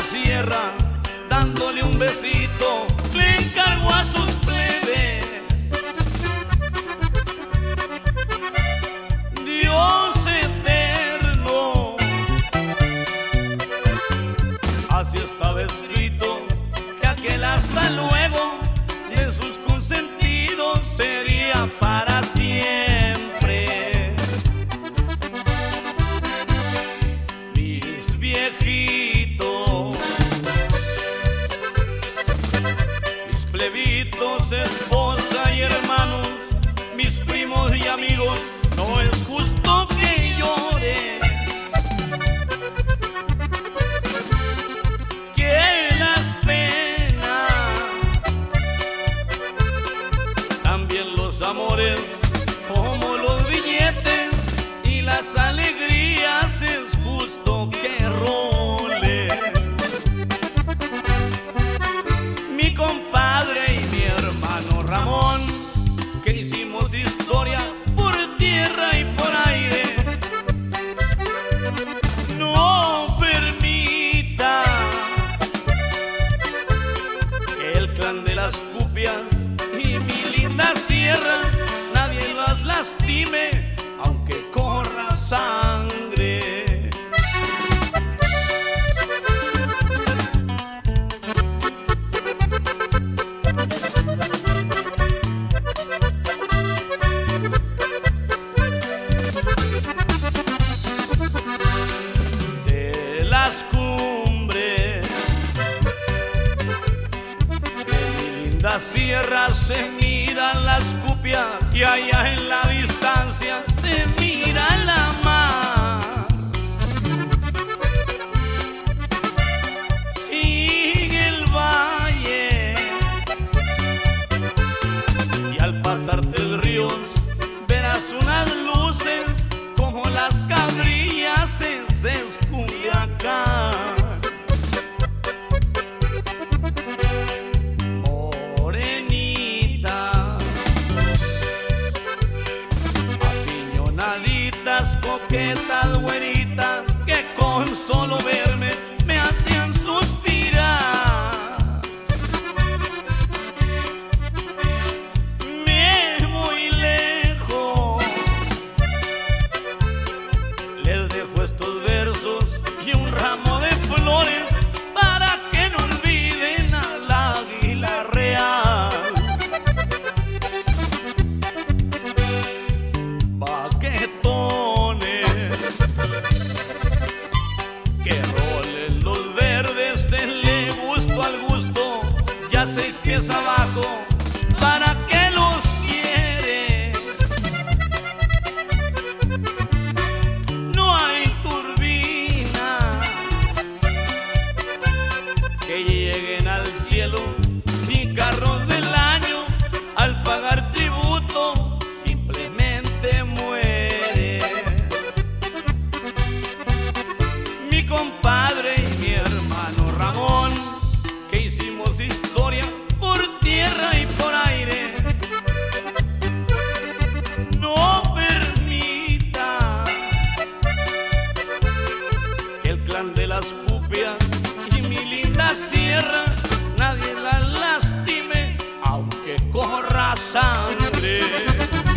sierra, dándole un besito, le encargó a sus plebes. Dios eterno, así estaba escrito, que aquel hasta luego de sus consentidos sería para siempre. Mis viejitos, mis plebitos, esposa y hermanos, mis primos y amigos, no es justo que llore, que las penas, también los amores, como los billetes y las alegrías, es justo que role. Mi compadre y mi hermano Ramón, que hicimos historia por tierra y por aire, no permita que el clan de las cupias y mi linda sierra nadie las lastime, aunque corra sangre. De las cumbres de mi linda sierra se miran las cupias, y allá en la distancia se mira la mar. Sigue el valle y al pasarte el río verás unas luces como las cabrillas en Culiacán. Coquetas güeritas que con solo verme me hacían suspirar. Me voy lejos, les dejo estos versos y un ramo de flores para que no olviden al águila real. Que rolen los verdes, denle gusto al gusto, ya 6 pies abajo, ¿para qué los quiere? No hay turbina que lleguen al cielo, ni carros del año, al pagar tributo simplemente muere. Mi compadre y mi hermano Ramón, que hicimos historia por tierra y por aire, no permita que el clan de las cupias y mi linda sierra nadie la lastime, aunque corra sangre.